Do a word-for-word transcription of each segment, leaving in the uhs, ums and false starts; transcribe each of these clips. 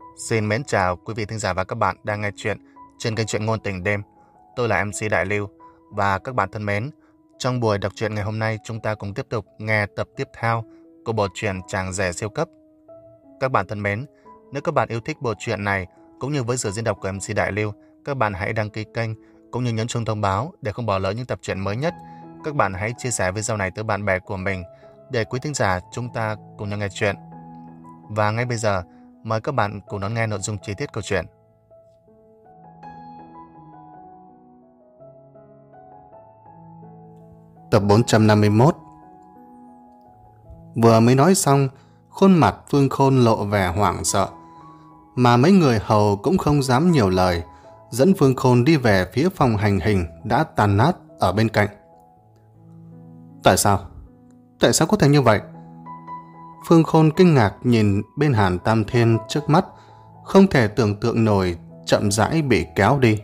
Xin mến chào quý vị thính giả và các bạn đang nghe chuyện trên kênh truyện ngôn tình đêm. Tôi là em xê Đại Lưu và các bạn thân mến, trong buổi đọc truyện ngày hôm nay chúng ta cùng tiếp tục nghe tập tiếp theo của bộ truyện Chàng rể siêu cấp. Các bạn thân mến, nếu các bạn yêu thích bộ truyện này cũng như với sự diễn đọc của em xê Đại Lưu, các bạn hãy đăng ký kênh cũng như nhấn chuông thông báo để không bỏ lỡ những tập truyện mới nhất. Các bạn hãy chia sẻ video này tới bạn bè của mình để quý thính giả chúng ta cùng nhau nghe chuyện. Và ngay bây giờ, mời các bạn cùng đón nghe nội dung chi tiết câu chuyện. Tập bốn trăm năm mươi mốt. Vừa mới nói xong, khuôn mặt Phương Khôn lộ vẻ hoảng sợ, mà mấy người hầu cũng không dám nhiều lời, dẫn Phương Khôn đi về phía phòng hành hình đã tàn nát ở bên cạnh. Tại sao? Tại sao có thể như vậy? Phương Khôn kinh ngạc nhìn bên Hàn Tam Thiên trước mắt, không thể tưởng tượng nổi, chậm rãi bị kéo đi.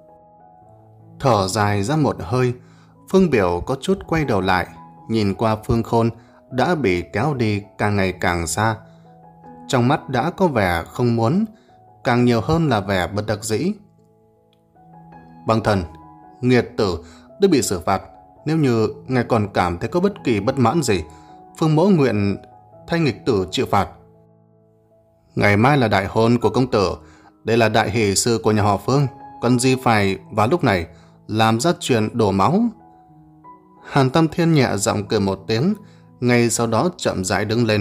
Thở dài ra một hơi, Phương Biểu có chút quay đầu lại, nhìn qua Phương Khôn đã bị kéo đi càng ngày càng xa. Trong mắt đã có vẻ không muốn, càng nhiều hơn là vẻ bất đắc dĩ. Băng thần, nghiệt tử đã bị xử phạt. Nếu như ngài còn cảm thấy có bất kỳ bất mãn gì, Phương mẫu nguyện thay nghịch tử chịu phạt. Ngày mai là đại hôn của công tử, đây là đại hỷ sự của nhà họ Phương, cần gì phải vào lúc này làm ra chuyện đổ máu. Hàn Tam Thiên nhẹ giọng cười một tiếng, ngay sau đó chậm rãi đứng lên.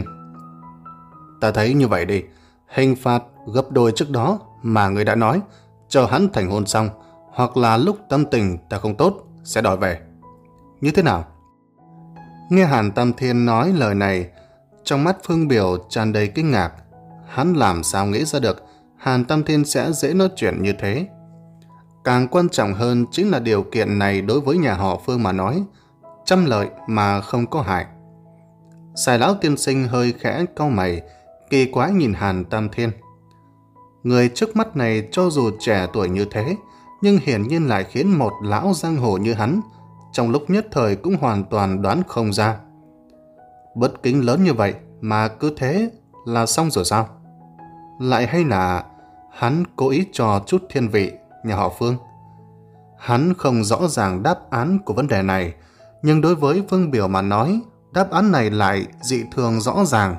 Ta thấy như vậy đi, hình phạt gấp đôi trước đó mà người đã nói, chờ hắn thành hôn xong, hoặc là lúc tâm tình ta không tốt sẽ đòi về. Như thế nào? Nghe Hàn Tam Thiên nói lời này, trong mắt Phương Biểu tràn đầy kinh ngạc. Hắn làm sao nghĩ ra được Hàn Tam Thiên sẽ dễ nói chuyện như thế. Càng quan trọng hơn chính là điều kiện này đối với nhà họ Phương mà nói, trăm lợi mà không có hại. Sài lão tiên sinh hơi khẽ cau mày, kỳ quái nhìn Hàn Tam Thiên. Người trước mắt này cho dù trẻ tuổi như thế, nhưng hiển nhiên lại khiến một lão giang hồ như hắn trong lúc nhất thời cũng hoàn toàn đoán không ra. Bất kính lớn như vậy mà cứ thế là xong rồi sao? Lại hay là hắn cố ý cho chút thiên vị nhà họ Phương? Hắn không rõ ràng đáp án của vấn đề này, nhưng đối với Phương Biểu mà nói, đáp án này lại dị thường rõ ràng.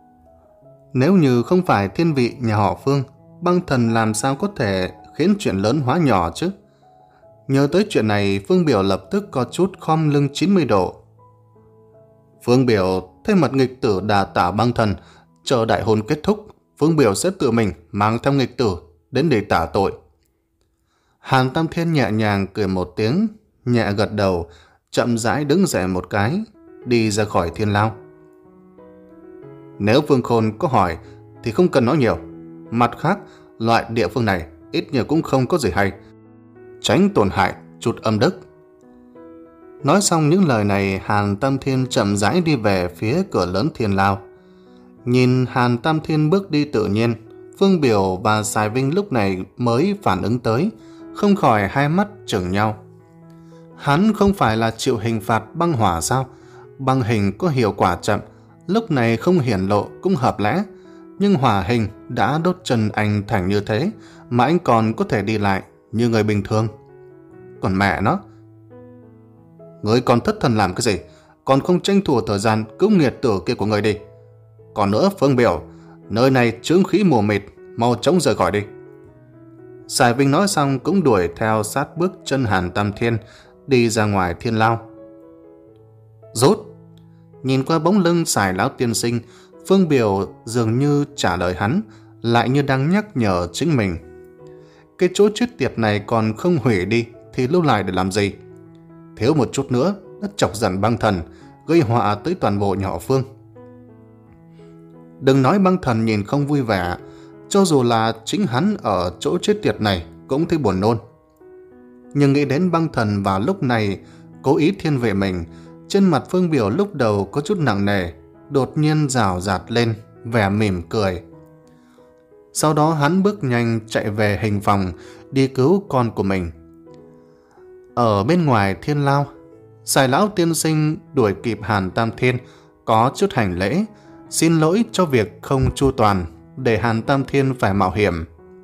Nếu như không phải thiên vị nhà họ Phương, băng thần làm sao có thể khiến chuyện lớn hóa nhỏ chứ? Nhớ tới chuyện này, Phương Biểu lập tức có chút khom lưng chín mươi độ. Phương Biểu thay mặt nghịch tử đà tạ băng thần, chờ đại hôn kết thúc, Phương Biểu sẽ tự mình mang theo nghịch tử đến để tả tội. Hàn Tam Thiên nhẹ nhàng cười một tiếng, nhẹ gật đầu, chậm rãi đứng dậy một cái, đi ra khỏi thiên lao. Nếu Phương Khôn có hỏi thì không cần nói nhiều. Mặt khác, loại địa phương này ít nhiều cũng không có gì hay, tránh tổn hại chút âm đức. Nói xong những lời này, Hàn Tam Thiên chậm rãi đi về phía cửa lớn thiên lao. Nhìn Hàn Tam Thiên bước đi tự nhiên, Phương Biểu và Sài Vinh lúc này mới phản ứng tới, không khỏi hai mắt chừng nhau. Hắn không phải là chịu hình phạt băng hỏa sao? Băng hình có hiệu quả chậm, lúc này không hiển lộ cũng hợp lẽ, nhưng hỏa hình đã đốt chân anh thành như thế mà anh còn có thể đi lại như người bình thường. Còn mẹ nó, người còn thất thần làm cái gì? Còn không tranh thủ thời gian cứu nghiệt tử kia của người đi. Còn nữa Phương Biểu, nơi này chướng khí mù mịt, mau chóng rời khỏi đi. Sài Vinh nói xong cũng đuổi theo sát bước chân Hàn Tam Thiên đi ra ngoài thiên lao. Rút! Nhìn qua bóng lưng Sài lão tiên sinh, Phương Biểu dường như trả lời hắn, lại như đang nhắc nhở chính mình. Cái chỗ chết tiệt này còn không hủy đi thì lưu lại để làm gì? Thiếu một chút nữa đã chọc giận băng thần, gây họa tới toàn bộ nhà họ Phương. Đừng nói băng thần nhìn không vui vẻ, cho dù là chính hắn ở chỗ chết tiệt này cũng thấy buồn nôn. Nhưng nghĩ đến băng thần vào lúc này cố ý thiên về mình, trên mặt Phương Biểu lúc đầu có chút nặng nề, đột nhiên rào rạt lên vẻ mỉm cười. Sau đó hắn bước nhanh chạy về hình phòng đi cứu con của mình. Ở bên ngoài thiên lao, Sài lão tiên sinh đuổi kịp Hàn Tam Thiên, có chút hành lễ, xin lỗi cho việc không chu toàn, để Hàn Tam Thiên phải mạo hiểm.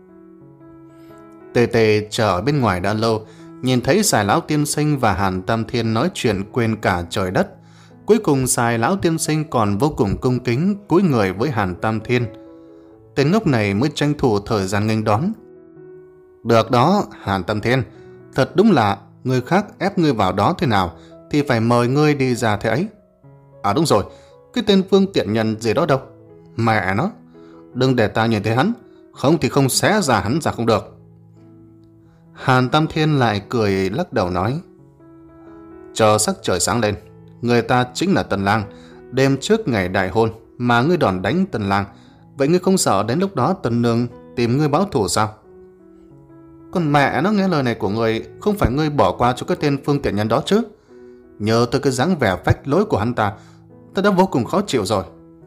Tề Tề chờ ở bên ngoài đã lâu, nhìn thấy Sài Lão Tiên Sinh và Hàn Tam Thiên nói chuyện quên cả trời đất. Cuối cùng Sài Lão Tiên Sinh còn vô cùng cung kính cúi người với Hàn Tam Thiên. Tên ngốc này mới tranh thủ thời gian nghênh đón. Được đó, Hàn Tam Thiên, thật đúng là người khác ép ngươi vào đó thế nào thì phải mời ngươi đi ra thế ấy. À đúng rồi, cái tên Vương Tiện Nhân gì đó đâu. Mẹ nó, đừng để ta nhìn thấy hắn, không thì không xé ra hắn ra không được. Hàn Tam Thiên lại cười lắc đầu nói, chờ sắc trời sáng lên, người ta chính là Tần Lang. Đêm trước ngày đại hôn mà ngươi đòn đánh Tần Lang, vậy ngươi không sợ đến lúc đó Tần Nương tìm ngươi báo thù sao? Còn mẹ nó, nghe lời này của ngươi, không phải ngươi bỏ qua cho cái tên Phương Tiện Nhân đó chứ? Nhớ tới cái dáng vẻ phách lối của hắn ta, ta đã vô cùng khó chịu rồi.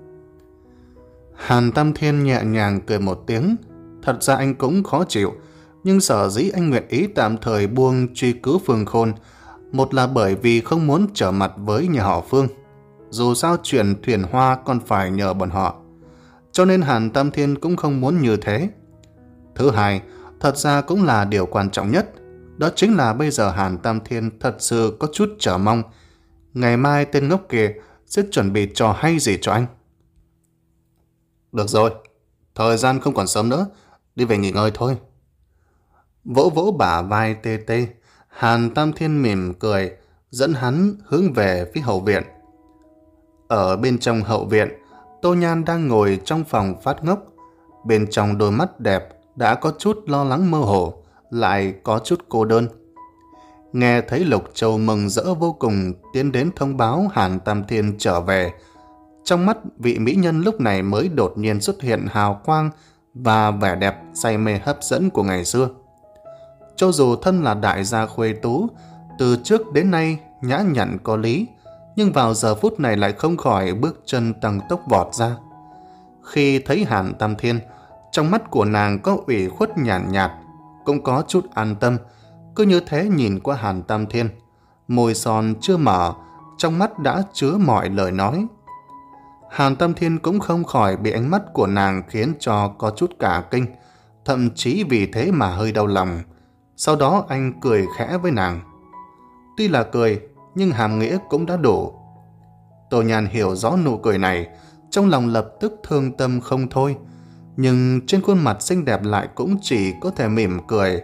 Hàn Tam Thiên nhẹ nhàng cười một tiếng. Thật ra anh cũng khó chịu, nhưng sở dĩ anh nguyện ý tạm thời buông truy cứu Phương Khôn, một là bởi vì không muốn trở mặt với nhà họ Phương. Dù sao chuyện thuyền hoa còn phải nhờ bọn họ, cho nên Hàn Tam Thiên cũng không muốn như thế. Thứ hai, thật ra cũng là điều quan trọng nhất, đó chính là bây giờ Hàn Tam Thiên thật sự có chút chờ mong ngày mai tên ngốc kia sẽ chuẩn bị trò hay gì cho anh. Được rồi, thời gian không còn sớm nữa, đi về nghỉ ngơi thôi. Vỗ vỗ bả vai Tê Tê, Hàn Tam Thiên mỉm cười, dẫn hắn hướng về phía hậu viện. Ở bên trong hậu viện, Tô Nhan đang ngồi trong phòng phát ngốc. Bên trong đôi mắt đẹp đã có chút lo lắng mơ hồ, lại có chút cô đơn. Nghe thấy Lục Châu mừng rỡ vô cùng tiến đến thông báo Hàn Tam Thiên trở về, trong mắt vị mỹ nhân lúc này mới đột nhiên xuất hiện hào quang và vẻ đẹp say mê hấp dẫn của ngày xưa. Cho dù thân là đại gia khuê tú, từ trước đến nay nhã nhặn có lý, nhưng vào giờ phút này lại không khỏi bước chân tăng tốc vọt ra. Khi thấy Hàn Tam Thiên, trong mắt của nàng có ủy khuất nhàn nhạt, nhạt, cũng có chút an tâm. Cứ như thế nhìn qua Hàn Tam Thiên, môi son chưa mở, trong mắt đã chứa mọi lời nói. Hàn Tam Thiên cũng không khỏi bị ánh mắt của nàng khiến cho có chút cả kinh, thậm chí vì thế mà hơi đau lòng. Sau đó anh cười khẽ với nàng. Tuy là cười, nhưng hàm nghĩa cũng đã đủ. Tô Nhan hiểu rõ nụ cười này, trong lòng lập tức thương tâm không thôi, nhưng trên khuôn mặt xinh đẹp lại cũng chỉ có thể mỉm cười.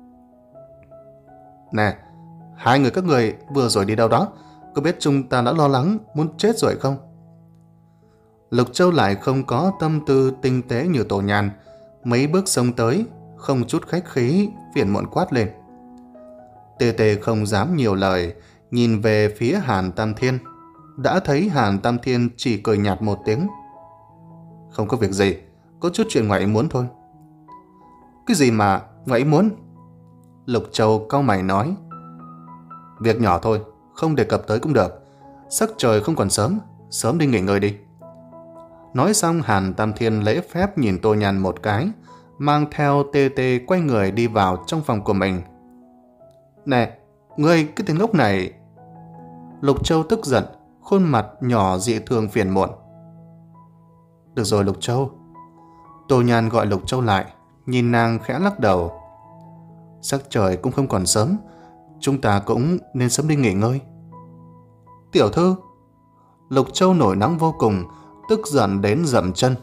Nè, hai người các người vừa rồi đi đâu đó? Có biết chúng ta đã lo lắng muốn chết rồi không? Lục Châu lại không có tâm tư tinh tế như Tô Nhan, mấy bước xông tới, không chút khách khí, phiền muộn quát lên. Tê Tê không dám nhiều lời, nhìn về phía Hàn Tam Thiên. Đã thấy Hàn Tam Thiên chỉ cười nhạt một tiếng. Không có việc gì, có chút chuyện ngoại ý muốn thôi. Cái gì mà ngoại ý muốn? Lục Châu cau mày nói. Việc nhỏ thôi, không đề cập tới cũng được. Sắc trời không còn sớm, sớm đi nghỉ ngơi đi. Nói xong Hàn Tam Thiên lễ phép nhìn Tô Nhan một cái, mang theo Tê Tê quay người đi vào trong phòng của mình. Nè, ngươi cái tên ngốc này. Lục Châu tức giận, khuôn mặt nhỏ dị thường phiền muộn. Được rồi Lục Châu. Tô Nhan gọi Lục Châu lại, nhìn nàng khẽ lắc đầu. Sắc trời cũng không còn sớm, chúng ta cũng nên sớm đi nghỉ ngơi. Tiểu thư. Lục Châu nổi nóng vô cùng, tức giận đến dậm chân.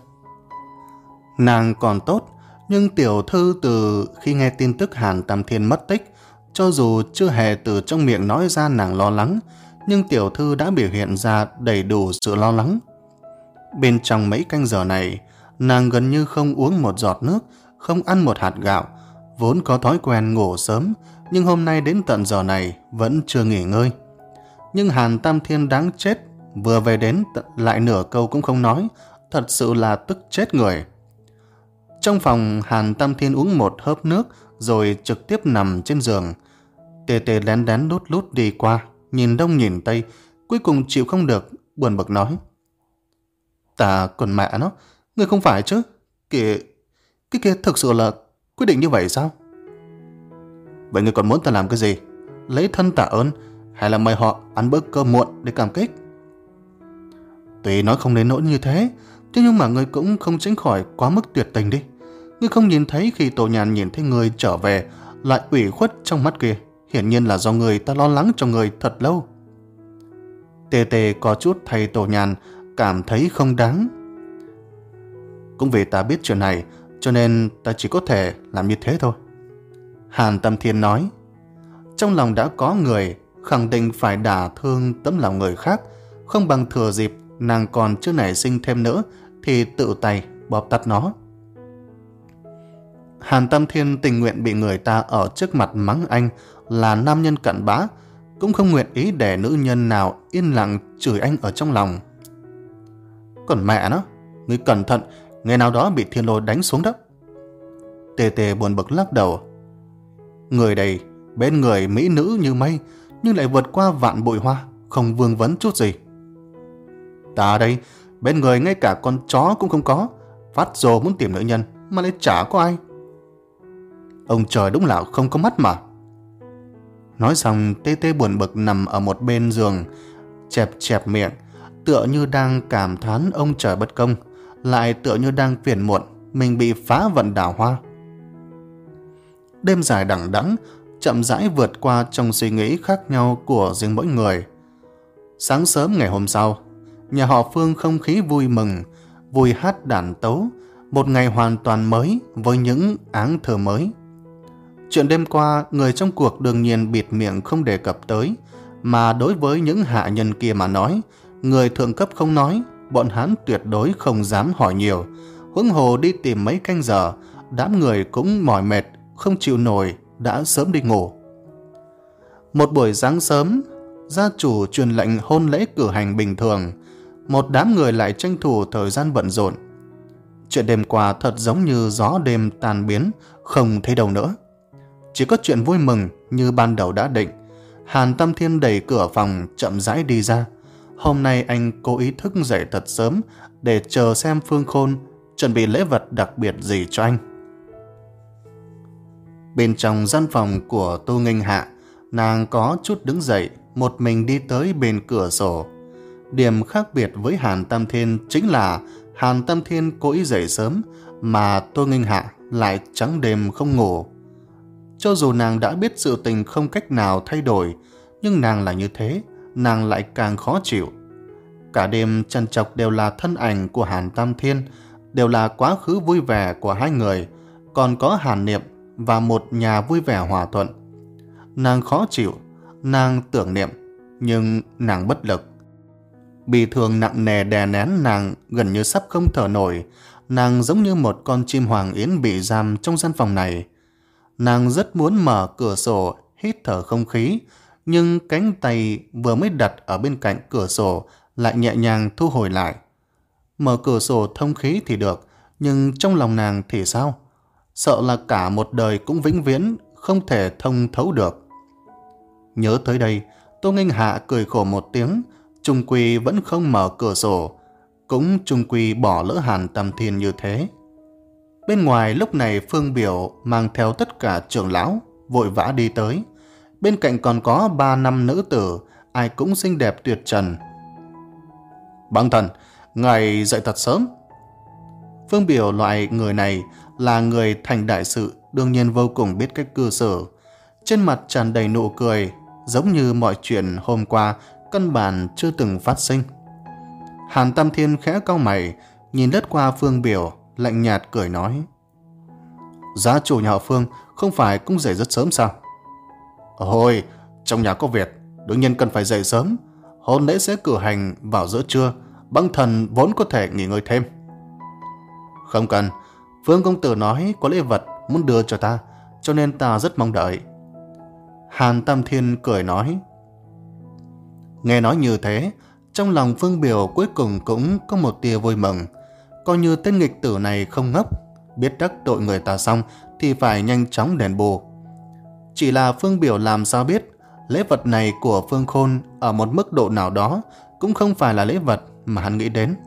Nàng còn tốt, nhưng tiểu thư từ khi nghe tin tức Hàn Tam Thiên mất tích, cho dù chưa hề từ trong miệng nói ra nàng lo lắng, nhưng tiểu thư đã biểu hiện ra đầy đủ sự lo lắng. Bên trong mấy canh giờ này, nàng gần như không uống một giọt nước, không ăn một hạt gạo, vốn có thói quen ngủ sớm, nhưng hôm nay đến tận giờ này vẫn chưa nghỉ ngơi. Nhưng Hàn Tam Thiên đáng chết, vừa về đến lại nửa câu cũng không nói, thật sự là tức chết người. Trong phòng, Hàn Tam Thiên uống một hớp nước rồi trực tiếp nằm trên giường. Tê Tê lén đén lút lút đi qua, nhìn đông nhìn tây, cuối cùng chịu không được, buồn bực nói. Ta còn mẹ nó, ngươi không phải chứ? Kìa, cái kia thực sự là quyết định như vậy sao? Vậy ngươi còn muốn ta làm cái gì? Lấy thân tạ ơn, hay là mời họ ăn bữa cơm muộn để cảm kích? Tuy nói không đến nỗi như thế, Thế nhưng mà ngươi cũng không tránh khỏi quá mức tuyệt tình đi. Ngươi không nhìn thấy khi Tô Nhàn nhìn thấy ngươi trở về lại ủy khuất trong mắt kia, hiển nhiên là do người ta lo lắng cho người thật lâu. Tê Tê có chút thay Tô Nhàn cảm thấy không đáng. Cũng vì ta biết chuyện này, cho nên ta chỉ có thể làm như thế thôi. Hàn Tâm Thiên nói. Trong lòng đã có người, khẳng định phải đả thương tấm lòng người khác, không bằng thừa dịp nàng còn chưa nảy sinh thêm nữa thì tự tay bóp tắt nó. Hàn Tâm Thiên tình nguyện bị người ta ở trước mặt mắng anh là nam nhân cặn bã, cũng không nguyện ý để nữ nhân nào yên lặng chửi anh ở trong lòng. Còn mẹ nó, ngươi cẩn thận, ngày nào đó bị thiên lôi đánh xuống đó. Tê Tê buồn bực lắc đầu. Người đây, bên người mỹ nữ như mây, nhưng lại vượt qua vạn bụi hoa, không vương vấn chút gì. Ta đây, bên người ngay cả con chó cũng không có, phát rồ muốn tìm nữ nhân mà lại chả có ai. Ông trời đúng là không có mắt mà. Nói xong, Tê Tê buồn bực nằm ở một bên giường, chẹp chẹp miệng, tựa như đang cảm thán ông trời bất công, lại tựa như đang phiền muộn mình bị phá vận đào hoa. Đêm dài đằng đẵng chậm rãi vượt qua trong suy nghĩ khác nhau của riêng mỗi người. Sáng sớm ngày hôm sau, nhà họ Phương không khí vui mừng, vui hát đàn tấu, một ngày hoàn toàn mới với những áng thơ mới. Chuyện đêm qua, người trong cuộc đương nhiên bịt miệng không đề cập tới, mà đối với những hạ nhân kia mà nói, người thượng cấp không nói, bọn hắn tuyệt đối không dám hỏi nhiều. Huống hồ đi tìm mấy canh giờ, đám người cũng mỏi mệt, không chịu nổi, đã sớm đi ngủ. Một buổi sáng sớm, gia chủ truyền lệnh hôn lễ cử hành bình thường, một đám người lại tranh thủ thời gian bận rộn. Chuyện đêm qua thật giống như gió đêm tan biến, không thấy đâu nữa. Chỉ có chuyện vui mừng như ban đầu đã định. Hàn Tâm Thiên đẩy cửa phòng chậm rãi đi ra. Hôm nay anh cố ý thức dậy thật sớm để chờ xem Phương Khôn chuẩn bị lễ vật đặc biệt gì cho anh. Bên trong gian phòng của Tô Nghênh Hạ, nàng có chút đứng dậy, một mình đi tới bên cửa sổ. Điểm khác biệt với Hàn Tâm Thiên chính là Hàn Tâm Thiên cố ý dậy sớm, mà Tô Nghênh Hạ lại trắng đêm không ngủ. Cho dù nàng đã biết sự tình không cách nào thay đổi, nhưng nàng là như thế, nàng lại càng khó chịu. Cả đêm trằn trọc đều là thân ảnh của Hàn Tâm Thiên, đều là quá khứ vui vẻ của hai người, còn có Hàn Niệm và một nhà vui vẻ hòa thuận. Nàng khó chịu, nàng tưởng niệm, nhưng nàng bất lực. Bì thường nặng nề đè nén nàng gần như sắp không thở nổi, nàng giống như một con chim hoàng yến bị giam trong gian phòng này. Nàng rất muốn mở cửa sổ, hít thở không khí, nhưng cánh tay vừa mới đặt ở bên cạnh cửa sổ lại nhẹ nhàng thu hồi lại. Mở cửa sổ thông khí thì được, nhưng trong lòng nàng thì sao? Sợ là cả một đời cũng vĩnh viễn không thể thông thấu được. Nhớ tới đây, Tô Nghênh Hạ cười khổ một tiếng, chung quy vẫn không mở cửa sổ, cũng chung quy bỏ lỡ Hàn Tâm Thiên như thế. Bên ngoài lúc này Phương Biểu mang theo tất cả trưởng lão vội vã đi tới. Bên cạnh còn có ba năm nữ tử, ai cũng xinh đẹp tuyệt trần. Băng thần, ngài dậy thật sớm. Phương Biểu loại người này là người thành đại sự, đương nhiên vô cùng biết cách cư xử. Trên mặt tràn đầy nụ cười, giống như mọi chuyện hôm qua căn bản chưa từng phát sinh. Hàn Tâm Thiên khẽ cau mày, nhìn lướt qua Phương Biểu, lạnh nhạt cười nói: Gia chủ nhà họ Phương không phải cũng dậy rất sớm sao? Ôi, trong nhà có việc, đương nhiên cần phải dậy sớm. Hôn lễ sẽ cử hành vào giữa trưa, băng thần vốn có thể nghỉ ngơi thêm. Không cần, Phương công tử nói có lễ vật muốn đưa cho ta, cho nên ta rất mong đợi. Hàn Tâm Thiên cười nói. Nghe nói như thế, trong lòng Phương Biểu cuối cùng cũng có một tia vui mừng. Coi như tên nghịch tử này không ngốc, biết đắc tội người ta xong thì phải nhanh chóng đền bù. Chỉ là Phương Biểu làm sao biết lễ vật này của Phương Khôn ở một mức độ nào đó cũng không phải là lễ vật mà hắn nghĩ đến.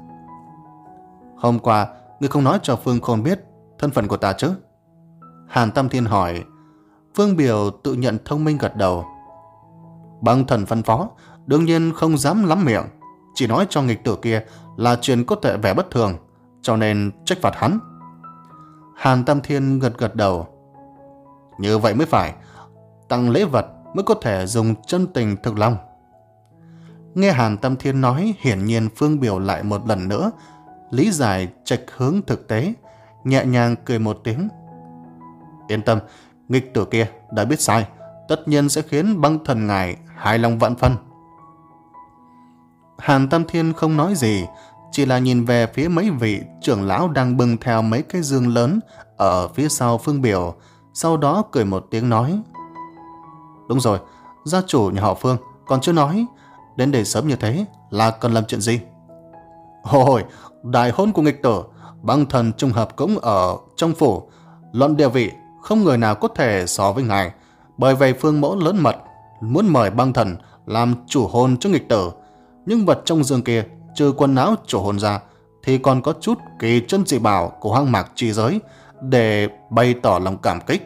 Hôm qua, ngươi không nói cho Phương Khôn biết thân phận của ta chứ? Hàn Tâm Thiên hỏi. Phương Biểu tự nhận thông minh gật đầu. Băng thần phân phó, đương nhiên không dám lắm miệng, chỉ nói cho nghịch tử kia là chuyện có thể vẻ bất thường, cho nên trách phạt hắn. Hàn Tam Thiên gật gật đầu. Như vậy mới phải, tặng lễ vật mới có thể dùng chân tình thực lòng. Nghe Hàn Tam Thiên nói, hiển nhiên Phương Biểu lại một lần nữa lý giải trạch hướng thực tế, nhẹ nhàng cười một tiếng. Yên tâm, nghịch tử kia đã biết sai, tất nhiên sẽ khiến Băng Thần ngài hài lòng vạn phân. Hàn Tam Thiên không nói gì, chỉ là nhìn về phía mấy vị trưởng lão đang bưng theo mấy cái dương lớn ở phía sau Phương Biểu, sau đó cười một tiếng nói. Đúng rồi, gia chủ nhà họ Phương còn chưa nói, đến đây sớm như thế là cần làm chuyện gì? Ôi, đại hôn của nghịch tử, Băng Thần trùng hợp cũng ở trong phủ, luận địa vị không người nào có thể so với ngài, bởi vậy Phương mẫu lớn mật muốn mời Băng Thần làm chủ hôn cho nghịch tử. Nhưng vật trong dương kia trừ quần áo chủ hôn ra thì còn có chút kỳ chân dị bảo của hoang mạc chi giới để bày tỏ lòng cảm kích.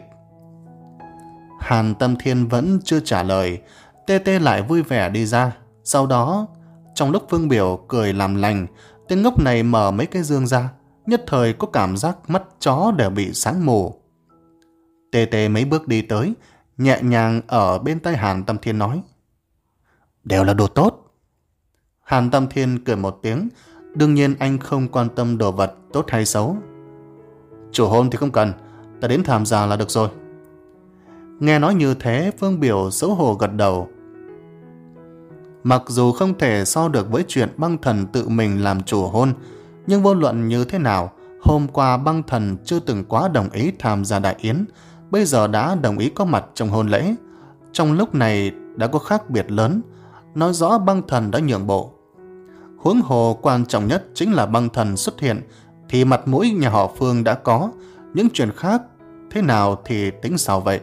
Hàn Tam Thiên vẫn chưa trả lời, Tê Tê lại vui vẻ đi ra. Sau đó, trong lúc Phương Biểu cười làm lành, tên ngốc này mở mấy cái dương ra, nhất thời có cảm giác mắt chó đều bị sáng mù. Tê Tê mấy bước đi tới, nhẹ nhàng ở bên tay Hàn Tam Thiên nói. Đều là đồ tốt. Hàn Tam Thiên cười một tiếng, đương nhiên anh không quan tâm đồ vật tốt hay xấu. Chủ hôn thì không cần, ta đến tham gia là được rồi. Nghe nói như thế, Phương Biểu xấu hổ gật đầu. Mặc dù không thể so được với chuyện Băng Thần tự mình làm chủ hôn, nhưng vô luận như thế nào, hôm qua Băng Thần chưa từng quá đồng ý tham gia đại yến, bây giờ đã đồng ý có mặt trong hôn lễ. Trong lúc này đã có khác biệt lớn, nói rõ Băng Thần đã nhượng bộ. Huống hồ quan trọng nhất chính là Băng Thần xuất hiện thì mặt mũi nhà họ Phương đã có, những chuyện khác thế nào thì tính sao vậy?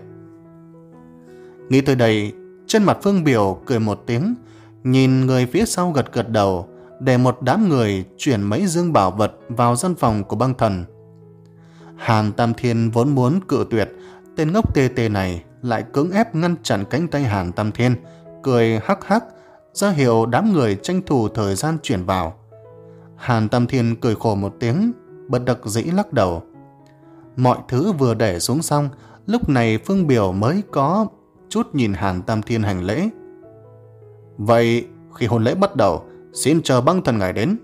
Nghĩ tới đây, trên mặt Phương Biểu cười một tiếng, nhìn người phía sau gật gật đầu, để một đám người chuyển mấy dương bảo vật vào gian phòng của Băng Thần. Hàn Tam Thiên vốn muốn cự tuyệt, tên ngốc tê tê này lại cưỡng ép ngăn chặn cánh tay Hàn Tam Thiên, cười hắc hắc, ra hiệu đám người tranh thủ thời gian chuyển vào. Hàn Tam Thiên cười khổ một tiếng, bất đắc dĩ lắc đầu. Mọi thứ vừa để xuống xong, lúc này Phương Biểu mới có chút nhìn Hàn Tam Thiên hành lễ. Vậy khi hôn lễ bắt đầu, xin chờ Băng Thần ngài đến.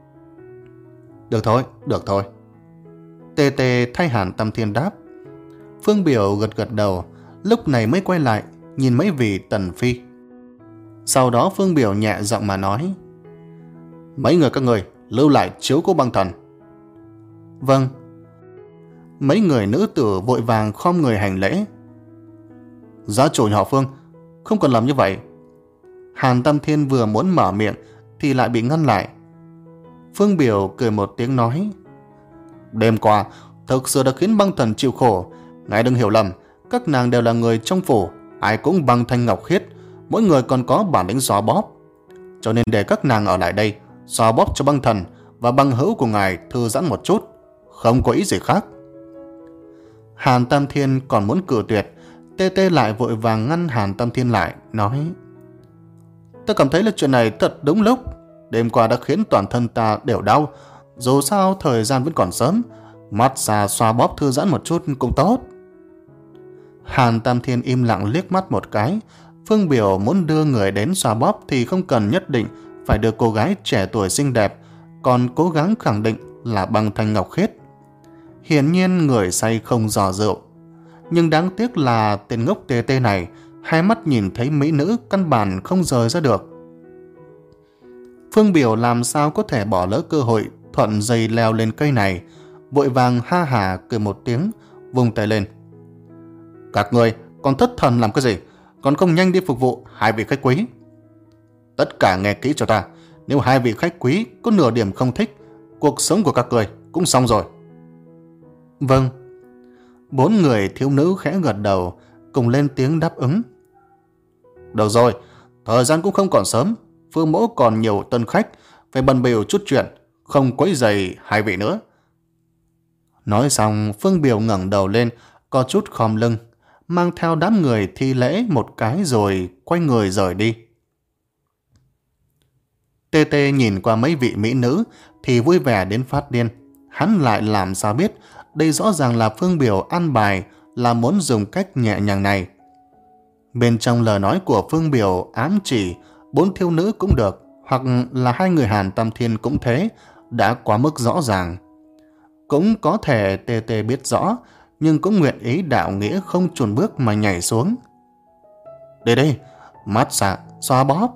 Được thôi, được thôi. Tê Tê thay Hàn Tam Thiên đáp. Phương Biểu gật gật đầu, lúc này mới quay lại nhìn mấy vị tần phi. Sau đó Phương Biểu nhẹ giọng mà nói. Mấy người các người lưu lại chiếu cố Băng Thần. Vâng. Mấy người nữ tử vội vàng khom người hành lễ. Gia chủ nhà họ Phương không cần làm như vậy. Hàn Tam Thiên vừa muốn mở miệng thì lại bị ngăn lại. Phương Biểu cười một tiếng nói. Đêm qua thực sự đã khiến Băng Thần chịu khổ. Ngài đừng hiểu lầm, các nàng đều là người trong phủ, ai cũng băng thanh ngọc khiết, mỗi người còn có bản lĩnh xóa bóp. Cho nên để các nàng ở lại đây, xóa bóp cho Băng Thần và băng hữu của ngài thư giãn một chút, không có ý gì khác. Hàn Tam Thiên còn muốn cự tuyệt, Tê Tê lại vội vàng ngăn Hàn Tam Thiên lại, nói. Ta cảm thấy là chuyện này thật đúng lúc, đêm qua đã khiến toàn thân ta đều đau, dù sao thời gian vẫn còn sớm, mát xa xoa bóp thư giãn một chút cũng tốt. Hàn Tam Thiên im lặng liếc mắt một cái. Phương Biểu muốn đưa người đến xoa bóp thì không cần nhất định phải đưa cô gái trẻ tuổi xinh đẹp, còn cố gắng khẳng định là băng thanh ngọc khiết. Hiển nhiên người say không dò rượu, nhưng đáng tiếc là tên ngốc tê tê này hai mắt nhìn thấy mỹ nữ căn bản không rời ra được. Phương Biểu làm sao có thể bỏ lỡ cơ hội thuận dây leo lên cây này, vội vàng ha hả cười một tiếng, vung tay lên. Các người còn thất thần làm cái gì, còn không nhanh đi phục vụ hai vị khách quý. Tất cả nghe kỹ cho ta, nếu hai vị khách quý có nửa điểm không thích, cuộc sống của các người cũng xong rồi. Vâng. Bốn người thiếu nữ khẽ gật đầu, cùng lên tiếng đáp ứng. Được rồi, thời gian cũng không còn sớm, Phương mẫu còn nhiều tân khách, phải bận bịu chút chuyện, không quấy rầy hai vị nữa. Nói xong, Phương Biểu ngẩng đầu lên, có chút khom lưng, mang theo đám người thi lễ một cái rồi quay người rời đi. Tê Tê nhìn qua mấy vị mỹ nữ thì vui vẻ đến phát điên. hắn lại làm sao biết đây rõ ràng là Phương Biểu an bài, là muốn dùng cách nhẹ nhàng này. Bên trong lời nói của Phương Biểu ám chỉ bốn thiếu nữ cũng được, hoặc là hai người Hàn Tam Thiên cũng thế, đã quá mức rõ ràng. Cũng có thể Tê Tê biết rõ, nhưng cũng nguyện ý đạo nghĩa không chùn bước mà nhảy xuống. Đây đây, mát xạ, xoa bóp.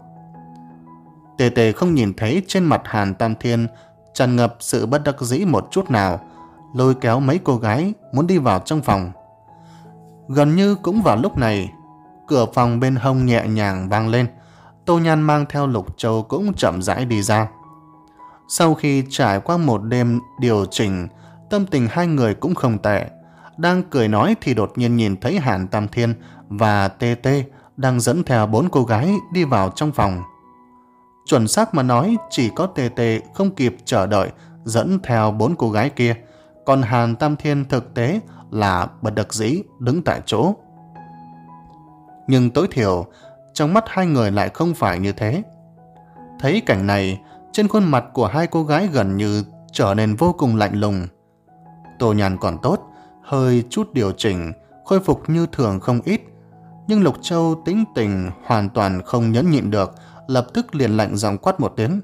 Tê Tê không nhìn thấy trên mặt Hàn Tam Thiên tràn ngập sự bất đắc dĩ một chút nào, lôi kéo mấy cô gái muốn đi vào trong phòng. Gần như cũng vào lúc này, cửa phòng bên hông nhẹ nhàng vang lên. Tô Nhan mang theo Lục Châu cũng chậm rãi đi ra. Sau khi trải qua một đêm điều chỉnh, tâm tình hai người cũng không tệ. Đang cười nói thì đột nhiên nhìn thấy Hàn Tam Thiên và Tê Tê đang dẫn theo bốn cô gái đi vào trong phòng. Chuẩn xác mà nói, chỉ có Tê Tê không kịp chờ đợi dẫn theo bốn cô gái kia, còn Hàn Tam Thiên thực tế là bất đắc dĩ đứng tại chỗ. Nhưng tối thiểu trong mắt hai người lại không phải như thế. Thấy cảnh này, trên khuôn mặt của hai cô gái gần như trở nên vô cùng lạnh lùng. Tô Nhan còn tốt, hơi chút điều chỉnh, khôi phục như thường không ít. Nhưng Lục Châu tính tình hoàn toàn không nhẫn nhịn được, lập tức liền lạnh giọng quát một tiếng.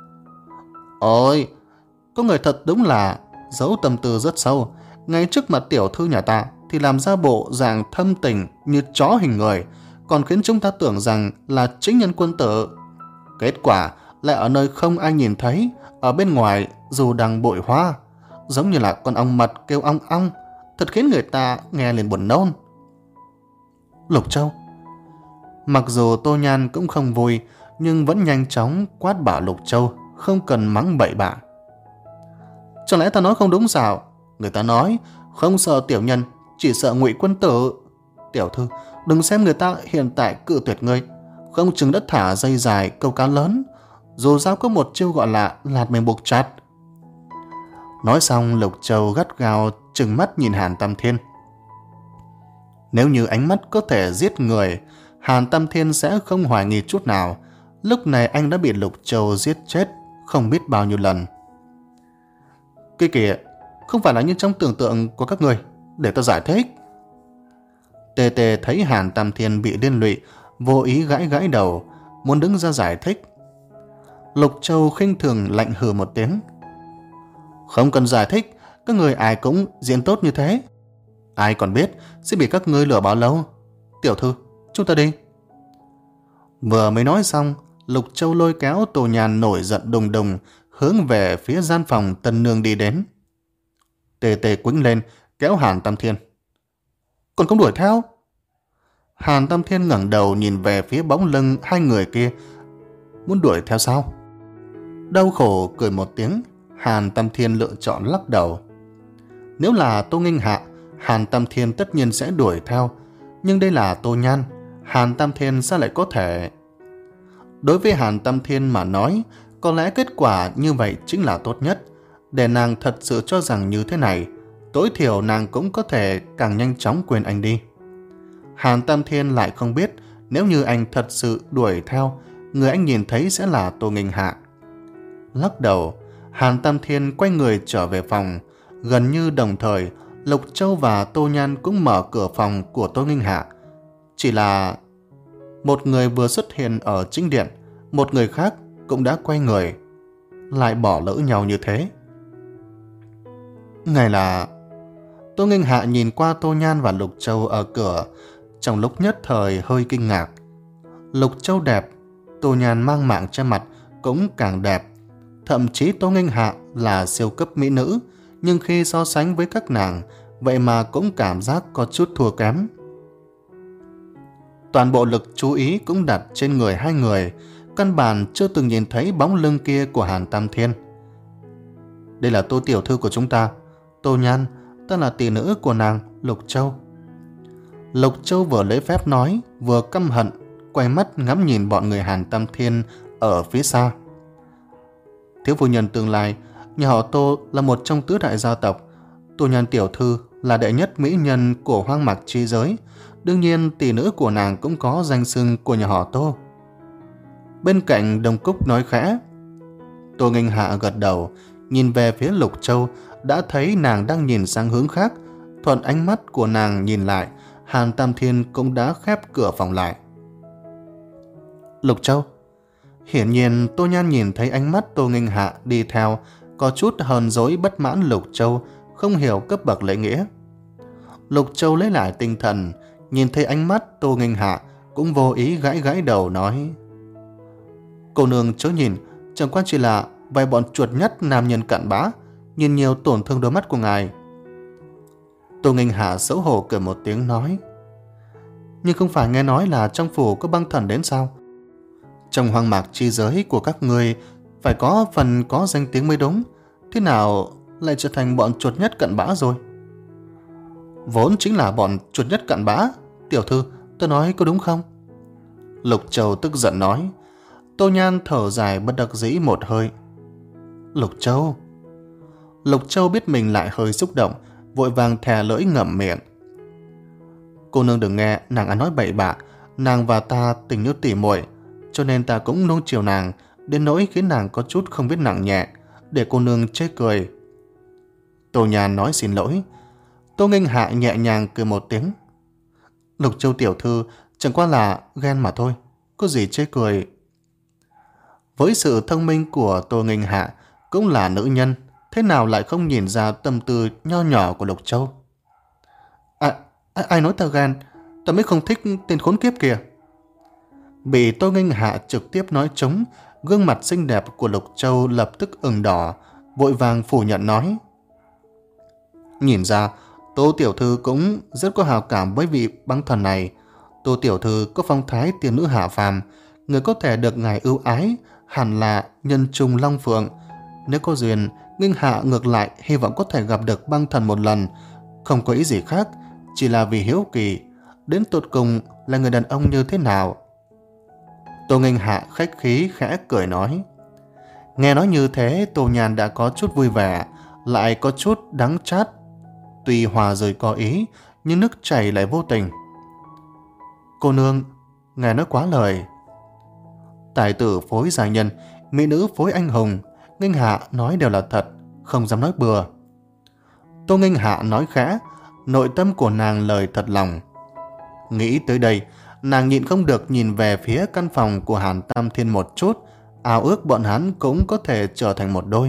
Ôi, có người thật đúng là giấu tâm tư rất sâu. Ngay trước mặt tiểu thư nhà ta thì làm ra bộ dạng thâm tình như chó hình người, còn khiến chúng ta tưởng rằng là chính nhân quân tử. Kết quả lại ở nơi không ai nhìn thấy, ở bên ngoài dù đang bội hoa, giống như là con ong mật kêu ong ong, thật khiến người ta nghe liền buồn nôn. Lục Châu. Mặc dù Tô Nhan cũng không vui, nhưng vẫn nhanh chóng quát bảo Lục Châu không cần mắng bậy bạ. Chẳng lẽ ta nói không đúng sao? Người ta nói không sợ tiểu nhân, chỉ sợ Ngụy quân tử. Tiểu thư, đừng xem người ta hiện tại cự tuyệt ngươi, không chừng đất thả dây dài câu cá lớn. Dù sao có một chiêu gọi là lạt mềm buộc chặt. Nói xong, Lục Châu gắt gao trừng mắt nhìn Hàn Tam Thiên. Nếu như ánh mắt có thể giết người, Hàn Tam Thiên sẽ không hoài nghi chút nào. Lúc này anh đã bị Lục Châu giết chết không biết bao nhiêu lần. Kia kìa, không phải là như trong tưởng tượng của các người, để ta giải thích. Tê Tê thấy Hàn Tam Thiên bị liên lụy, vô ý gãi gãi đầu, muốn đứng ra giải thích. Lục Châu khinh thường lạnh hừ một tiếng. Không cần giải thích, các người ai cũng diễn tốt như thế. Ai còn biết sẽ bị các ngươi lừa bao lâu. Tiểu thư, chúng ta đi. Vừa mới nói xong, Lục Châu lôi kéo Tô Nhan nổi giận đùng đùng hướng về phía gian phòng tân nương đi đến. Tê Tê quĩnh lên kéo Hàn Tam Thiên. Còn không đuổi theo? Hàn Tam Thiên ngẩng đầu nhìn về phía bóng lưng hai người kia. Muốn đuổi theo sao? Đau khổ cười một tiếng, Hàn Tam Thiên lựa chọn lắc đầu. Nếu là Tô Nghênh Hạ, Hàn Tam Thiên tất nhiên sẽ đuổi theo, nhưng đây là Tô Nhan, Hàn Tam Thiên sao lại có thể? Đối với Hàn Tam Thiên mà nói, có lẽ kết quả như vậy chính là tốt nhất. Để nàng thật sự cho rằng như thế này, tối thiểu nàng cũng có thể càng nhanh chóng quên anh đi. Hàn Tam Thiên lại không biết, nếu như anh thật sự đuổi theo, người anh nhìn thấy sẽ là Tô Nghênh Hạ. Lắc đầu, Hàn Tam Thiên quay người trở về phòng. Gần như đồng thời, Lục Châu và Tô Nhan cũng mở cửa phòng của Tô Nghênh Hạ. Chỉ là một người vừa xuất hiện ở chính điện, một người khác cũng đã quay người, lại bỏ lỡ nhau như thế. Ngài là... Tô Nghênh Hạ nhìn qua Tô Nhan và Lục Châu ở cửa, trong lúc nhất thời hơi kinh ngạc. Lục Châu đẹp, Tô Nhan mang mạng che mặt cũng càng đẹp. Thậm chí Tô Nghênh Hạ là siêu cấp mỹ nữ, nhưng khi so sánh với các nàng, vậy mà cũng cảm giác có chút thua kém. Toàn bộ lực chú ý cũng đặt trên người hai người, căn bản chưa từng nhìn thấy bóng lưng kia của Hàn Tam Thiên. Đây là Tô tiểu thư của chúng ta, Tô Nhan, ta là tỷ nữ của nàng, Lục Châu. Lục Châu vừa lễ phép nói, vừa căm hận, quay mắt ngắm nhìn bọn người Hàn Tam Thiên ở phía xa. Thiếu phu nhân tương lai, nhà họ Tô là một trong tứ đại gia tộc. Tô Nhan tiểu thư là đệ nhất mỹ nhân của hoang mạc chi giới. Đương nhiên tỷ nữ của nàng cũng có danh xưng của nhà họ Tô. Bên cạnh Đông Cúc nói khẽ. Tô Nghênh Hạ gật đầu, nhìn về phía Lục Châu, đã thấy nàng đang nhìn sang hướng khác. Thuận ánh mắt của nàng nhìn lại, Hàn Tam Thiên cũng đã khép cửa phòng lại. Lục Châu. Hiển nhiên Tô Nhan nhìn thấy ánh mắt Tô Nghênh Hạ đi theo, có chút hờn dỗi bất mãn Lục Châu, không hiểu cấp bậc lễ nghĩa. Lục Châu lấy lại tinh thần, nhìn thấy ánh mắt Tô Nghênh Hạ, cũng vô ý gãi gãi đầu nói: Cô nương chớ nhìn, chẳng qua chỉ là vài bọn chuột nhắt nam nhân cặn bã, nhìn nhiều tổn thương đôi mắt của ngài. Tô Nghênh Hạ xấu hổ cười một tiếng nói: Nhưng không phải nghe nói là trong phủ có băng thần đến sao? Trong hoang mạc chi giới của các ngươi phải có phần có danh tiếng mới đúng, thế nào lại trở thành bọn chuột nhất cặn bã rồi? Vốn chính là bọn chuột nhất cặn bã, tiểu thư, tôi nói có đúng không? Lục Châu tức giận nói. Tô Nhan thở dài bất đắc dĩ một hơi. Lục Châu. Lục Châu biết mình lại hơi xúc động, vội vàng thè lưỡi ngậm miệng. Cô nương đừng nghe nàng ăn nói bậy bạ, nàng và ta tình như tỉ muội, cho nên ta cũng nuông chiều nàng, đến nỗi khiến nàng có chút không biết nặng nhẹ, để cô nương chê cười. Tô Nhan nói xin lỗi. Tô Nghênh Hạ nhẹ nhàng cười một tiếng. Lục Châu tiểu thư chẳng qua là ghen mà thôi, có gì chê cười. Với sự thông minh của Tô Nghênh Hạ, cũng là nữ nhân, thế nào lại không nhìn ra tâm tư nho nhỏ của Lục Châu? À, ai nói ta ghen, ta mới không thích tên khốn kiếp kìa. Bị Tô Nghênh Hạ trực tiếp nói trống, gương mặt xinh đẹp của Lục Châu lập tức ửng đỏ, vội vàng phủ nhận nói: Nhìn ra Tô tiểu thư cũng rất có hào cảm với vị băng thần này. Tô tiểu thư có phong thái tiên nữ hạ phàm, người có thể được ngài ưu ái hẳn là nhân trùng long phượng. Nếu có duyên, Nghênh Hạ ngược lại hy vọng có thể gặp được băng thần một lần, không có ý gì khác, chỉ là vì hiếu kỳ, đến tột cùng là người đàn ông như thế nào. Tô Nghênh Hạ khách khí khẽ cười nói. Nghe nói như thế, Tô Nhan đã có chút vui vẻ, lại có chút đắng chát. Tuy hòa rời có ý, nhưng nước chảy lại vô tình. Cô nương, ngài nói quá lời. Tài tử phối gia nhân, mỹ nữ phối anh hùng, Nghênh Hạ nói đều là thật, không dám nói bừa. Tô Nghênh Hạ nói khẽ, nội tâm của nàng lời thật lòng. Nghĩ tới đây, nàng nhịn không được nhìn về phía căn phòng của Hàn Tam Thiên một chút, ao ước bọn hắn cũng có thể trở thành một đôi.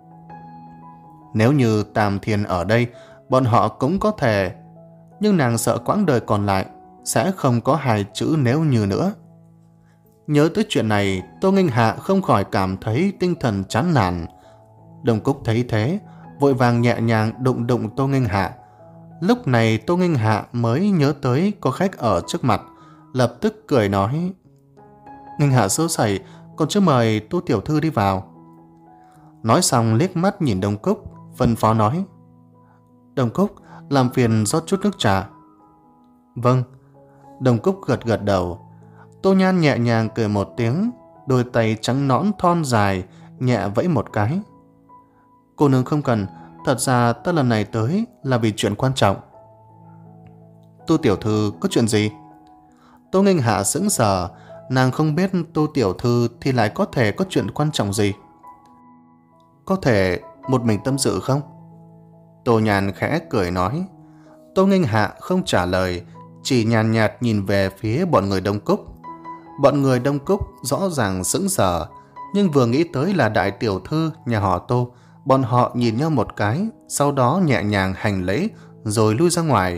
Nếu như Tam Thiên ở đây, bọn họ cũng có thể, nhưng nàng sợ quãng đời còn lại sẽ không có hai chữ nếu như nữa. Nhớ tới chuyện này, Tô Nghênh Hạ không khỏi cảm thấy tinh thần chán nản. Đồng Cúc thấy thế, vội vàng nhẹ nhàng đụng đụng Tô Nghênh Hạ. Lúc này Tô Nghênh Hạ mới nhớ tới có khách ở trước mặt, lập tức cười nói: Nghênh Hạ sơ sẩy, còn chưa mời Tô tiểu thư đi vào. Nói xong liếc mắt nhìn Đồng Cúc, phân phó nói: Đồng Cúc, làm phiền rót chút nước trà. Vâng. Đồng Cúc gật gật đầu. Tô Nhan nhẹ nhàng cười một tiếng, đôi tay trắng nõn thon dài nhẹ vẫy một cái. Cô nương không cần, thật ra ta lần này tới là vì chuyện quan trọng. Tô tiểu thư có chuyện gì? Tô Nghênh Hạ sững sờ, nàng không biết Tô tiểu thư thì lại có thể có chuyện quan trọng gì. Có thể một mình tâm sự không? Tô Nhan khẽ cười nói. Tô Nghênh Hạ không trả lời, chỉ nhàn nhạt nhìn về phía bọn người Đông Cúc. Bọn người Đông Cúc rõ ràng sững sờ, nhưng vừa nghĩ tới là đại tiểu thư nhà họ Tô, bọn họ nhìn nhau một cái, sau đó nhẹ nhàng hành lễ rồi lui ra ngoài.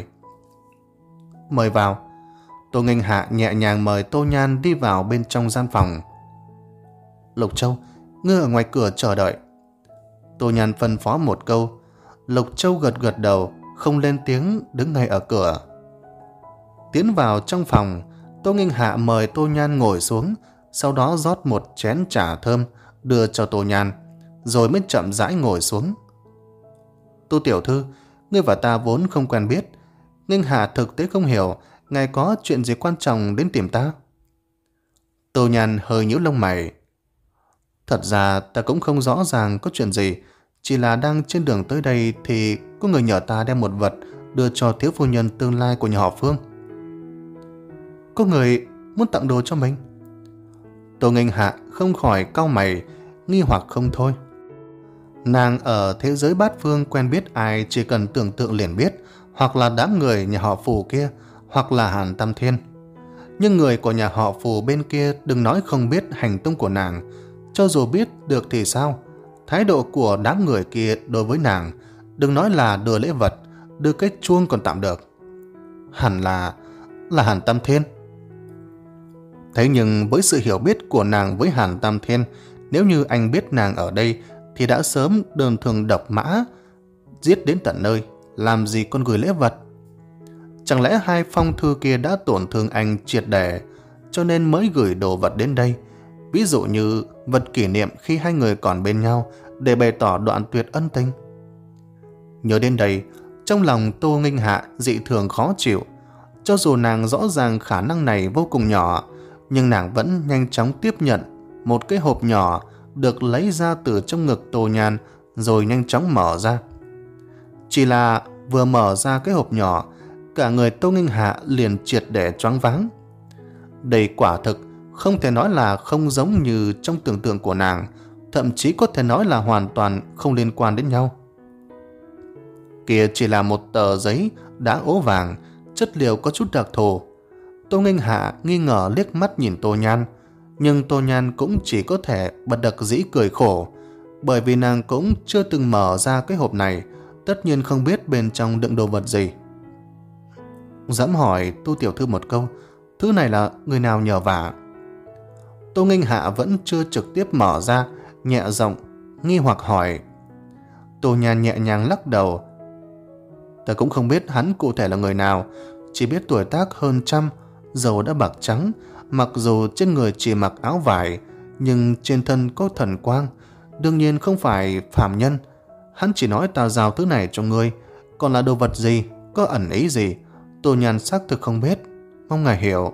Mời vào. Tô Nghênh Hạ nhẹ nhàng mời Tô Nhan đi vào bên trong gian phòng. Lục Châu, ngươi ở ngoài cửa chờ đợi. Tô Nhan phân phó một câu. Lục Châu gật gật đầu, không lên tiếng, đứng ngay ở cửa. Tiến vào trong phòng, Tô Nghênh Hạ mời Tô Nhan ngồi xuống, sau đó rót một chén trà thơm đưa cho Tô Nhan, rồi mới chậm rãi ngồi xuống. Tô tiểu thư, ngươi và ta vốn không quen biết. Nghênh Hạ thực tế không hiểu ngài có chuyện gì quan trọng đến tìm ta. Tô Nhan hơi nhíu lông mày. Thật ra ta cũng không rõ ràng có chuyện gì, chỉ là đang trên đường tới đây thì có người nhờ ta đem một vật đưa cho thiếu phu nhân tương lai của nhà họ Phương. Có người muốn tặng đồ cho mình? Tô Nghênh Hạ không khỏi cau mày, nghi hoặc không thôi. Nàng ở thế giới bát phương quen biết ai chỉ cần tưởng tượng liền biết, hoặc là đám người nhà họ Phù kia, hoặc là Hàn Tam Thiên. Nhưng người của nhà họ Phù bên kia đừng nói không biết hành tung của nàng, cho dù biết được thì sao? Thái độ của đám người kia đối với nàng, đừng nói là đưa lễ vật, đưa cái chuông còn tạm được. Hẳn là, là Hàn Tam Thiên. Thế nhưng với sự hiểu biết của nàng với Hàn Tam Thiên, nếu như anh biết nàng ở đây thì đã sớm đơn thương độc mã, giết đến tận nơi, làm gì còn gửi lễ vật. Chẳng lẽ hai phong thư kia đã tổn thương anh triệt để, cho nên mới gửi đồ vật đến đây, ví dụ như vật kỷ niệm khi hai người còn bên nhau để bày tỏ đoạn tuyệt ân tình. Nhớ đến đây, trong lòng Tô Nghênh Hạ dị thường khó chịu. Cho dù nàng rõ ràng khả năng này vô cùng nhỏ, nhưng nàng vẫn nhanh chóng tiếp nhận một cái hộp nhỏ được lấy ra từ trong ngực Tô Nhan, rồi nhanh chóng mở ra. Chỉ là vừa mở ra cái hộp nhỏ, cả người Tô Nghênh Hạ liền triệt để choáng váng. Đây quả thực không thể nói là không giống như trong tưởng tượng của nàng, thậm chí có thể nói là hoàn toàn không liên quan đến nhau. Kia chỉ là một tờ giấy đã ố vàng, chất liệu có chút đặc thù. Tô Nghênh Hạ nghi ngờ liếc mắt nhìn Tô Nhan, nhưng Tô Nhan cũng chỉ có thể bật đắc dĩ cười khổ, bởi vì nàng cũng chưa từng mở ra cái hộp này, tất nhiên không biết bên trong đựng đồ vật gì. Dẫm hỏi Tô tiểu thư một câu, thứ này là người nào nhờ vả? Tô Nghênh Hạ vẫn chưa trực tiếp mở ra, nhẹ giọng nghi hoặc hỏi. Tô Nhan nhẹ nhàng lắc đầu. Ta cũng không biết hắn cụ thể là người nào, chỉ biết tuổi tác hơn trăm, dầu đã bạc trắng, mặc dù trên người chỉ mặc áo vải, nhưng trên thân có thần quang, đương nhiên không phải phàm nhân. Hắn chỉ nói ta giao thứ này cho ngươi, còn là đồ vật gì, có ẩn ý gì, Tô Nhan xác thực không biết, mong ngài hiểu.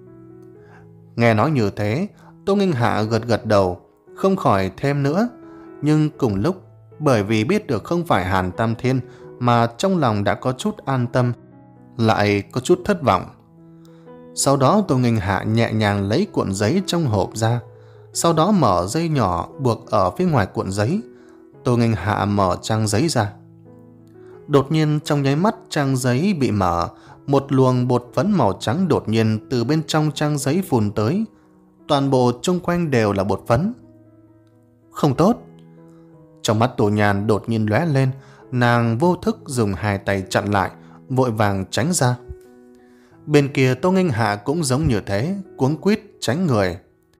Nghe nói như thế, Tô Nghênh Hạ gật gật đầu, không khỏi thêm nữa, nhưng cùng lúc bởi vì biết được không phải Hàn Tam Thiên mà trong lòng đã có chút an tâm, lại có chút thất vọng. Sau đó Tô Nghênh Hạ nhẹ nhàng lấy cuộn giấy trong hộp ra, sau đó mở dây nhỏ buộc ở phía ngoài cuộn giấy. Tô Nghênh Hạ mở trang giấy ra. Đột nhiên trong nháy mắt trang giấy bị mở, một luồng bột phấn màu trắng đột nhiên từ bên trong trang giấy phun tới. Toàn bộ chung quanh đều là bột phấn. Không tốt. Trong mắt Tô Nhan đột nhiên lóe lên, nàng vô thức dùng hai tay chặn lại, vội vàng tránh ra. Bên kia Tô Nghênh Hạ cũng giống như thế, cuống quýt tránh người.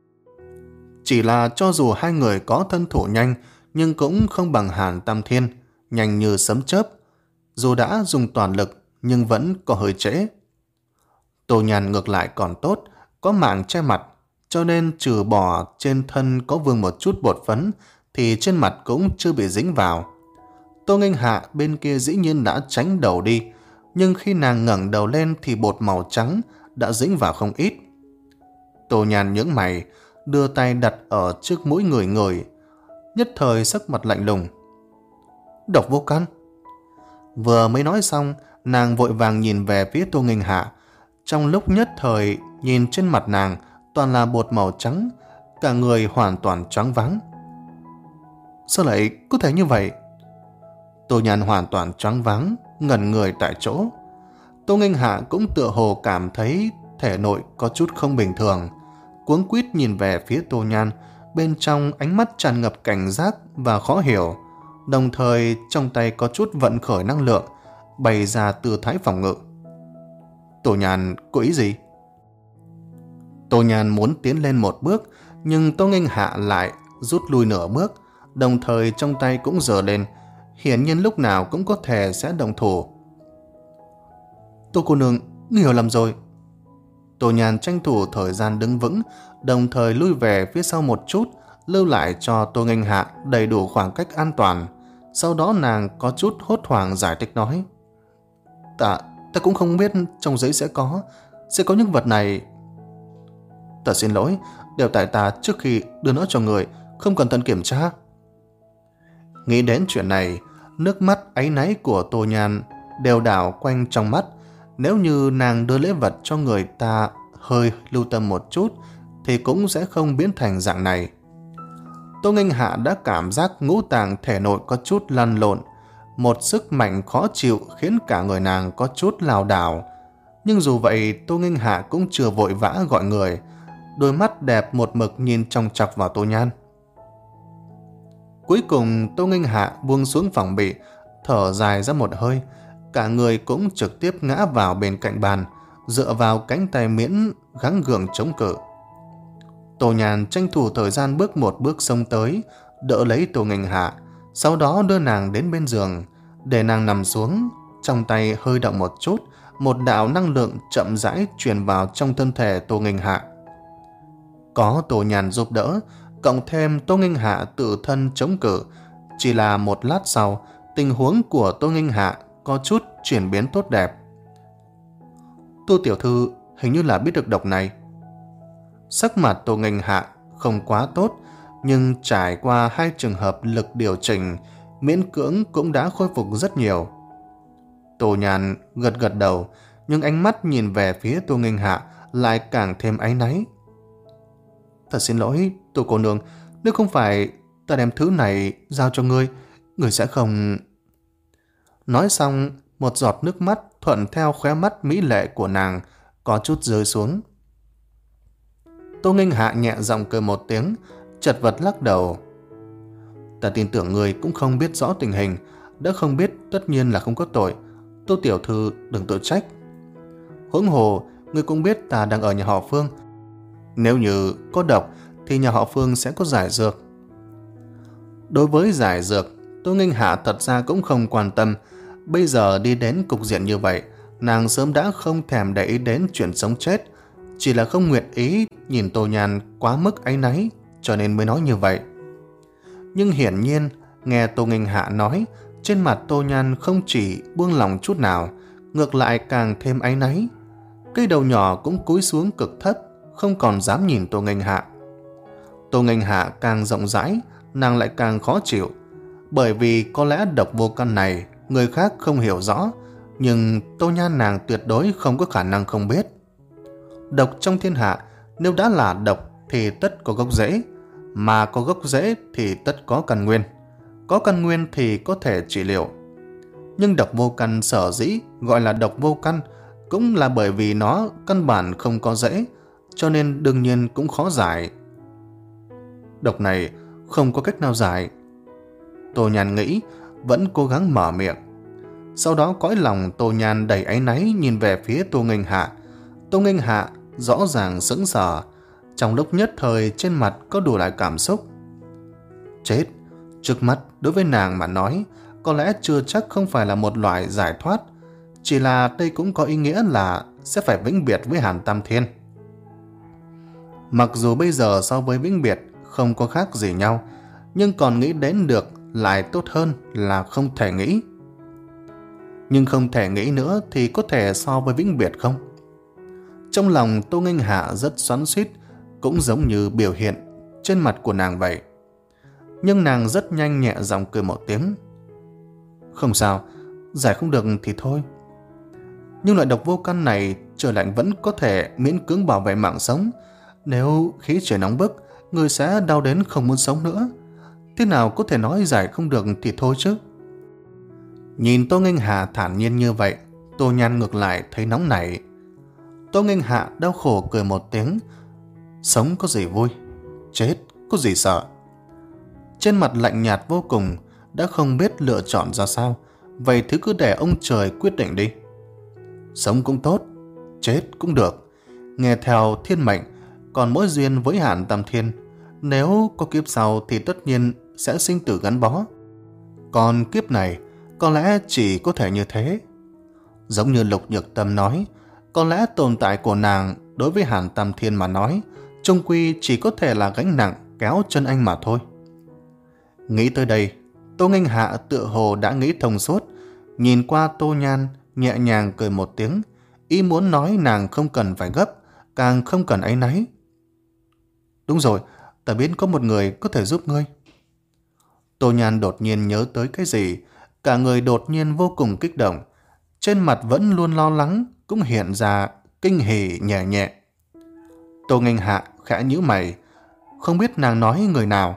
Chỉ là cho dù hai người có thân thủ nhanh, nhưng cũng không bằng Hàn Tam Thiên, nhanh như sấm chớp. Dù đã dùng toàn lực, nhưng vẫn có hơi trễ. Tô Nhan ngược lại còn tốt, có mạng che mặt, cho nên trừ bỏ trên thân có vương một chút bột phấn, thì trên mặt cũng chưa bị dính vào. Tô Nghênh Hạ bên kia dĩ nhiên đã tránh đầu đi, nhưng khi nàng ngẩng đầu lên thì bột màu trắng đã dính vào không ít. Tô Nhan nhướng mày, đưa tay đặt ở trước mũi người người, nhất thời sắc mặt lạnh lùng. Độc vô căn. Vừa mới nói xong, nàng vội vàng nhìn về phía Tô Nghênh Hạ. Trong lúc nhất thời, nhìn trên mặt nàng toàn là bột màu trắng, cả người hoàn toàn choáng váng. Sao lại có thể như vậy? Tô Nhan hoàn toàn choáng váng, ngẩn người tại chỗ. Tô Nghênh Hạ cũng tựa hồ cảm thấy thể nội có chút không bình thường, cuống quýt nhìn về phía Tô Nhan, bên trong ánh mắt tràn ngập cảnh giác và khó hiểu, đồng thời trong tay có chút vận khởi năng lượng, bày ra tư thái phòng ngự. Tô Nhan có ý gì? Tô Nhan muốn tiến lên một bước, nhưng Tô Nghênh Hạ lại rút lui nửa bước, đồng thời trong tay cũng giơ lên, hiển nhiên lúc nào cũng có thể sẽ động thủ. Tô cô nương, ngươi hiểu lầm rồi. Tô Nhan tranh thủ thời gian đứng vững, đồng thời lui về phía sau một chút, lưu lại cho Tô Nghênh Hạ đầy đủ khoảng cách an toàn. Sau đó nàng có chút hốt hoảng giải thích nói. Ta, ta cũng không biết trong giấy sẽ có, sẽ có những vật này. Ta xin lỗi, đều tại ta trước khi đưa nó cho người, không cẩn thận kiểm tra. Nghĩ đến chuyện này, nước mắt áy náy của Tô Nhan đều đảo quanh trong mắt. Nếu như nàng đưa lễ vật cho người ta hơi lưu tâm một chút, thì cũng sẽ không biến thành dạng này. Tô Nghênh Hạ đã cảm giác ngũ tạng thể nội có chút lăn lộn, một sức mạnh khó chịu khiến cả người nàng có chút lảo đảo. Nhưng dù vậy, Tô Nghênh Hạ cũng chưa vội vã gọi người, đôi mắt đẹp một mực nhìn chòng chọc vào Tô Nhan. Cuối cùng Tô Nghênh Hạ buông xuống phòng bị, thở dài ra một hơi, cả người cũng trực tiếp ngã vào bên cạnh bàn, dựa vào cánh tay miễn gắng gượng chống cự. Tô Nhan tranh thủ thời gian bước một bước xông tới, đỡ lấy Tô Nghênh Hạ, sau đó đưa nàng đến bên giường, để nàng nằm xuống, trong tay hơi động một chút, một đạo năng lượng chậm rãi truyền vào trong thân thể Tô Nghênh Hạ. Có Tô Nhan giúp đỡ, cộng thêm Tô Nghênh Hạ tự thân chống cự, chỉ là một lát sau, tình huống của Tô Nghênh Hạ có chút chuyển biến tốt đẹp. Tô tiểu thư hình như là biết được độc này. Sắc mặt Tô Nghênh Hạ không quá tốt, nhưng trải qua hai trường hợp lực điều chỉnh, miễn cưỡng cũng đã khôi phục rất nhiều. Tô Nhan gật gật đầu, nhưng ánh mắt nhìn về phía Tô Nghênh Hạ lại càng thêm áy náy. Thật xin lỗi, Tô cô nương, nếu không phải ta đem thứ này giao cho ngươi, ngươi sẽ không... Nói xong, một giọt nước mắt thuận theo khóe mắt mỹ lệ của nàng có chút rơi xuống. Tô Nghênh Hạ nhẹ giọng cười một tiếng, chật vật lắc đầu. Ta tin tưởng ngươi cũng không biết rõ tình hình, đã không biết tất nhiên là không có tội. Tô tiểu thư đừng tự trách. Huống hồ, ngươi cũng biết ta đang ở nhà họ Phương. Nếu như có độc thì nhà họ Phương sẽ có giải dược. Đối với giải dược, Tô Nghênh Hạ thật ra cũng không quan tâm. Bây giờ đi đến cục diện như vậy, nàng sớm đã không thèm để ý đến chuyện sống chết, chỉ là không nguyện ý nhìn Tô Nhan quá mức áy náy, cho nên mới nói như vậy. Nhưng hiển nhiên, nghe Tô Nghênh Hạ nói, trên mặt Tô Nhan không chỉ buông lòng chút nào, ngược lại càng thêm áy náy. Cây đầu nhỏ cũng cúi xuống cực thấp, không còn dám nhìn Tô Nghênh Hạ. Tô Nghênh Hạ càng rộng rãi, nàng lại càng khó chịu, bởi vì có lẽ độc vô căn này người khác không hiểu rõ, nhưng Tô Nhan nàng tuyệt đối không có khả năng không biết. Độc trong thiên hạ, nếu đã là độc thì tất có gốc rễ, mà có gốc rễ thì tất có căn nguyên, có căn nguyên thì có thể trị liệu. Nhưng độc vô căn sở dĩ gọi là độc vô căn cũng là bởi vì nó căn bản không có rễ, cho nên đương nhiên cũng khó giải. Độc này không có cách nào giải. Tô Nhan nghĩ, vẫn cố gắng mở miệng. Sau đó cõi lòng Tô Nhan đầy áy náy nhìn về phía Tô Nghênh Hạ. Tô Nghênh Hạ rõ ràng sững sờ, trong lúc nhất thời trên mặt có đủ loại cảm xúc. Chết, trước mắt đối với nàng mà nói, có lẽ chưa chắc không phải là một loại giải thoát, chỉ là đây cũng có ý nghĩa là sẽ phải vĩnh biệt với Hàn Tam Thiên. Mặc dù bây giờ so với vĩnh biệt không có khác gì nhau, nhưng còn nghĩ đến được lại tốt hơn là không thể nghĩ. Nhưng không thể nghĩ nữa thì có thể so với vĩnh biệt không? Trong lòng Tô Nghênh Hạ rất xoắn xuýt, cũng giống như biểu hiện trên mặt của nàng vậy. Nhưng nàng rất nhanh nhẹ giọng cười một tiếng. Không sao, giải không được thì thôi. Nhưng loại độc vô căn này trời lạnh vẫn có thể miễn cưỡng bảo vệ mạng sống. Nếu khí trời nóng bức, người sẽ đau đến không muốn sống nữa. Thế nào có thể nói giải không được thì thôi chứ? Nhìn Tô Nghênh Hạ thản nhiên như vậy, Tô Nhan ngược lại thấy nóng nảy. Tô Nghênh Hạ đau khổ cười một tiếng. Sống có gì vui, chết có gì sợ. Trên mặt lạnh nhạt vô cùng, đã không biết lựa chọn ra sao. Vậy thứ cứ để ông trời quyết định đi. Sống cũng tốt, chết cũng được, nghe theo thiên mệnh. Còn mỗi duyên với Hàn Tam Thiên, nếu có kiếp sau thì tất nhiên sẽ sinh tử gắn bó. Còn kiếp này có lẽ chỉ có thể như thế. Giống như Lục Nhược Tâm nói, có lẽ tồn tại của nàng đối với Hàn Tam Thiên mà nói, chung quy chỉ có thể là gánh nặng kéo chân anh mà thôi. Nghĩ tới đây, Tô Nghênh Hạ tựa hồ đã nghĩ thông suốt, nhìn qua Tô Nhan nhẹ nhàng cười một tiếng, ý muốn nói nàng không cần phải gấp, càng không cần áy náy. Đúng rồi, ta biết có một người có thể giúp ngươi. Tô Nhan đột nhiên nhớ tới cái gì, cả người đột nhiên vô cùng kích động, trên mặt vẫn luôn lo lắng cũng hiện ra kinh hỉ nhẹ nhẹ. Tô Nghênh Hạ khẽ nhíu mày, không biết nàng nói người nào,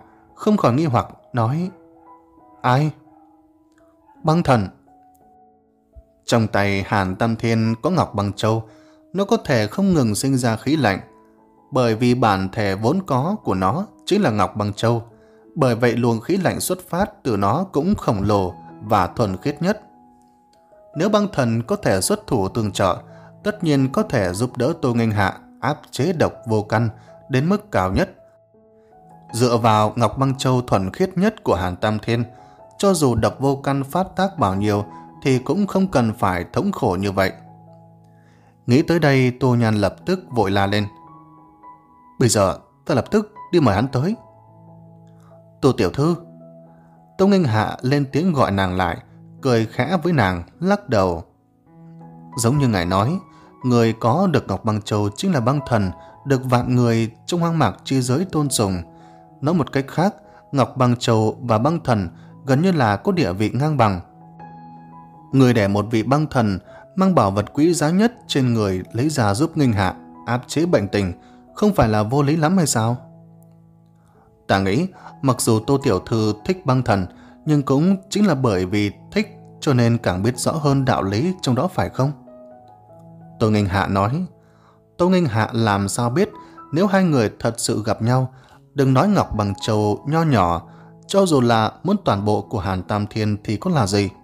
không khỏi nghi hoặc nói: Ai? Băng thần. Trong tay Hàn Tam Thiên có ngọc băng châu, nó có thể không ngừng sinh ra khí lạnh, bởi vì bản thể vốn có của nó chính là ngọc băng châu. Bởi vậy luồng khí lạnh xuất phát từ nó cũng khổng lồ và thuần khiết nhất. Nếu băng thần có thể xuất thủ tương trợ, tất nhiên có thể giúp đỡ Tô Nghênh Hạ áp chế độc vô căn đến mức cao nhất. Dựa vào ngọc băng châu thuần khiết nhất của Hàn Tam Thiên, cho dù độc vô căn phát tác bao nhiêu thì cũng không cần phải thống khổ như vậy. Nghĩ tới đây, Tô Nhan lập tức vội la lên: Bây giờ ta lập tức đi mời hắn tới. Tô tiểu thư. Tô Nghênh Hạ lên tiếng gọi nàng lại, cười khẽ với nàng, lắc đầu. Giống như ngài nói, người có được ngọc băng châu chính là băng thần, được vạn người trong hoang mạc chi giới tôn sùng. Nói một cách khác, ngọc băng châu và băng thần gần như là có địa vị ngang bằng. Người để một vị băng thần mang bảo vật quý giá nhất trên người lấy ra giúp Nghênh Hạ áp chế bệnh tình, không phải là vô lý lắm hay sao? Ta nghĩ mặc dù Tô tiểu thư thích băng thần, nhưng cũng chính là bởi vì thích cho nên càng biết rõ hơn đạo lý trong đó, phải không? Tô Nghênh Hạ nói. Tô Nghênh Hạ làm sao biết nếu hai người thật sự gặp nhau, đừng nói ngọc bằng châu nho nhỏ, cho dù là muốn toàn bộ của Hàn Tam Thiên thì có là gì?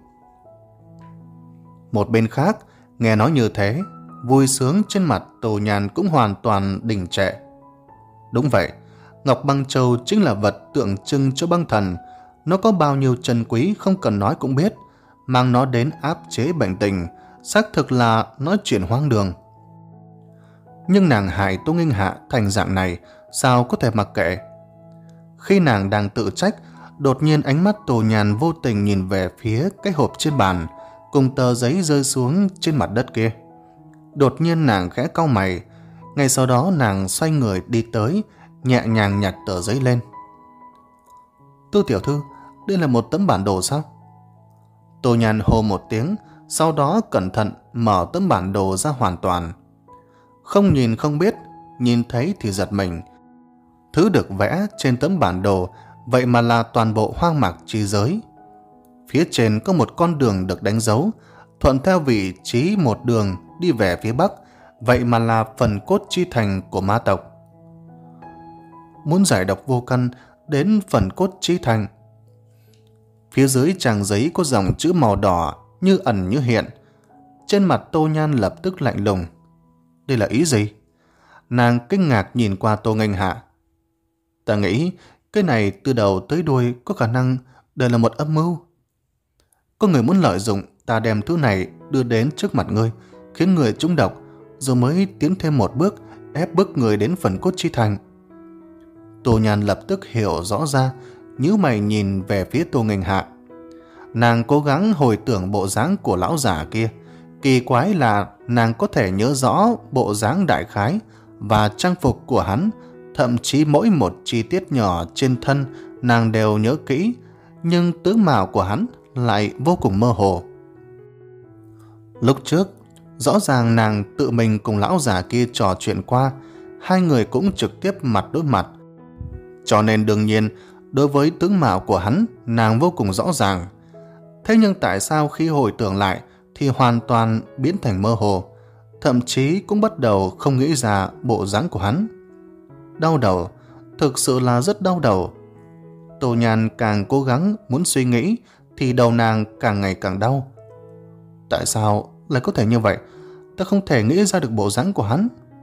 Một bên khác, nghe nói như thế, vui sướng trên mặt Tô Nhan cũng hoàn toàn đình trệ. Đúng vậy, ngọc băng châu chính là vật tượng trưng cho băng thần. Nó có bao nhiêu chân quý không cần nói cũng biết, mang nó đến áp chế bệnh tình, xác thực là nói chuyện hoang đường. Nhưng nàng hại Tô Nghênh Hạ thành dạng này, sao có thể mặc kệ? Khi nàng đang tự trách, đột nhiên ánh mắt Tô Nhan vô tình nhìn về phía cái hộp trên bàn, cùng tờ giấy rơi xuống trên mặt đất kia. Đột nhiên nàng khẽ cau mày, ngay sau đó nàng xoay người đi tới, nhẹ nhàng nhặt tờ giấy lên. Tô tiểu thư, đây là một tấm bản đồ sao? Tô Nhan hô một tiếng, sau đó cẩn thận mở tấm bản đồ ra hoàn toàn. Không nhìn không biết, nhìn thấy thì giật mình. Thứ được vẽ trên tấm bản đồ vậy mà là toàn bộ hoang mạc chi giới. Phía trên có một con đường được đánh dấu, thuận theo vị trí một đường đi về phía bắc, vậy mà là phần cốt chi thành của ma tộc. Muốn giải độc vô căn đến phần cốt chi thành. Phía dưới trang giấy có dòng chữ màu đỏ như ẩn như hiện. Trên mặt Tô Nhan lập tức lạnh lùng. Đây là ý gì? Nàng kinh ngạc nhìn qua Tô Nghênh Hạ. Ta nghĩ cái này từ đầu tới đuôi có khả năng đây là một âm mưu. Có người muốn lợi dụng ta đem thứ này đưa đến trước mặt ngươi, khiến người trúng độc, rồi mới tiến thêm một bước ép bức người đến phần cốt chi thành. Tô Nhan lập tức hiểu rõ ra, nhíu mày nhìn về phía Tô Nghênh Hạ. Nàng cố gắng hồi tưởng bộ dáng của lão giả kia. Kỳ quái là nàng có thể nhớ rõ bộ dáng đại khái và trang phục của hắn, thậm chí mỗi một chi tiết nhỏ trên thân nàng đều nhớ kỹ, nhưng tướng mạo của hắn lại vô cùng mơ hồ. Lúc trước, rõ ràng nàng tự mình cùng lão già kia trò chuyện qua, hai người cũng trực tiếp mặt đối mặt. Cho nên đương nhiên, đối với tướng mạo của hắn, nàng vô cùng rõ ràng. Thế nhưng tại sao khi hồi tưởng lại thì hoàn toàn biến thành mơ hồ, thậm chí cũng bắt đầu không nghĩ ra bộ dáng của hắn? Đau đầu, thực sự là rất đau đầu. Tô Nhan càng cố gắng muốn suy nghĩ thì đầu nàng càng ngày càng đau. Tại sao lại có thể như vậy? Ta không thể nghĩ ra được bộ dáng của hắn.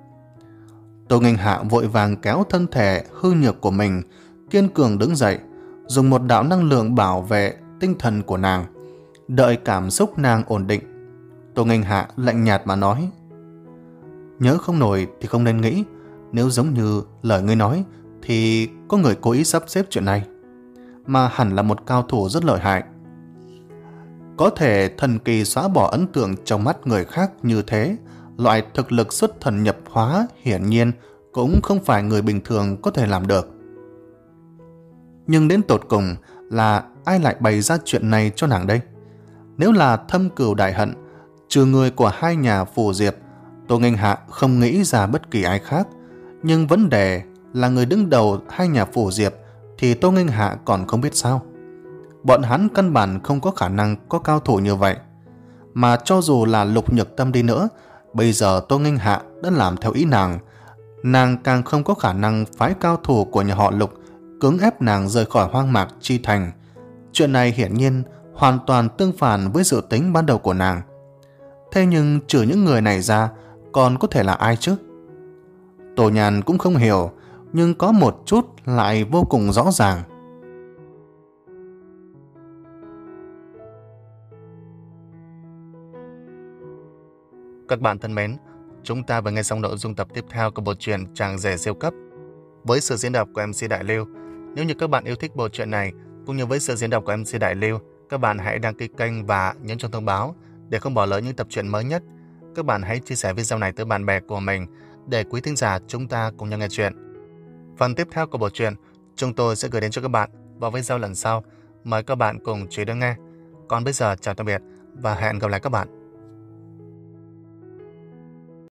Tô Nghênh Hạ vội vàng kéo thân thể hư nhược của mình, kiên cường đứng dậy, dùng một đạo năng lượng bảo vệ tinh thần của nàng. Đợi cảm xúc nàng ổn định, Tô Nghênh Hạ lạnh nhạt mà nói: Nhớ không nổi thì không nên nghĩ. Nếu giống như lời ngươi nói thì có người cố ý sắp xếp chuyện này, mà hẳn là một cao thủ rất lợi hại. Có thể thần kỳ xóa bỏ ấn tượng trong mắt người khác như thế, loại thực lực xuất thần nhập hóa hiển nhiên cũng không phải người bình thường có thể làm được. Nhưng đến tột cùng là ai lại bày ra chuyện này cho nàng đây? Nếu là thâm cừu đại hận, trừ người của hai nhà Phù Diệp, Tô Nghênh Hạ không nghĩ ra bất kỳ ai khác. Nhưng vấn đề là người đứng đầu hai nhà Phù Diệp thì Tô Nghênh Hạ còn không biết sao. Bọn hắn căn bản không có khả năng có cao thủ như vậy. Mà cho dù là Lục Nhược Tâm đi nữa, bây giờ Tô Nghênh Hạ đã làm theo ý nàng, nàng càng không có khả năng phái cao thủ của nhà họ Lục cưỡng ép nàng rời khỏi hoang mạc Chi Thành. Chuyện này hiển nhiên hoàn toàn tương phản với dự tính ban đầu của nàng. Thế nhưng trừ những người này ra, còn có thể là ai chứ? Tô Nhàn cũng không hiểu, nhưng có một chút lại vô cùng rõ ràng. Các bạn thân mến, chúng ta vừa nghe xong nội dung tập tiếp theo của bộ truyện Chàng Rể Siêu Cấp với sự diễn đọc của em xê Đại Lưu. Nếu như các bạn yêu thích bộ truyện này cũng như với sự diễn đọc của em xê Đại Lưu, các bạn hãy đăng ký kênh và nhấn chuông thông báo để không bỏ lỡ những tập truyện mới nhất. Các bạn hãy chia sẻ video này tới bạn bè của mình để quý thính giả chúng ta cùng nhau nghe chuyện. Phần tiếp theo của bộ truyện chúng tôi sẽ gửi đến cho các bạn vào video lần sau. Mời các bạn cùng chú ý đón nghe. Còn bây giờ chào tạm biệt và hẹn gặp lại các bạn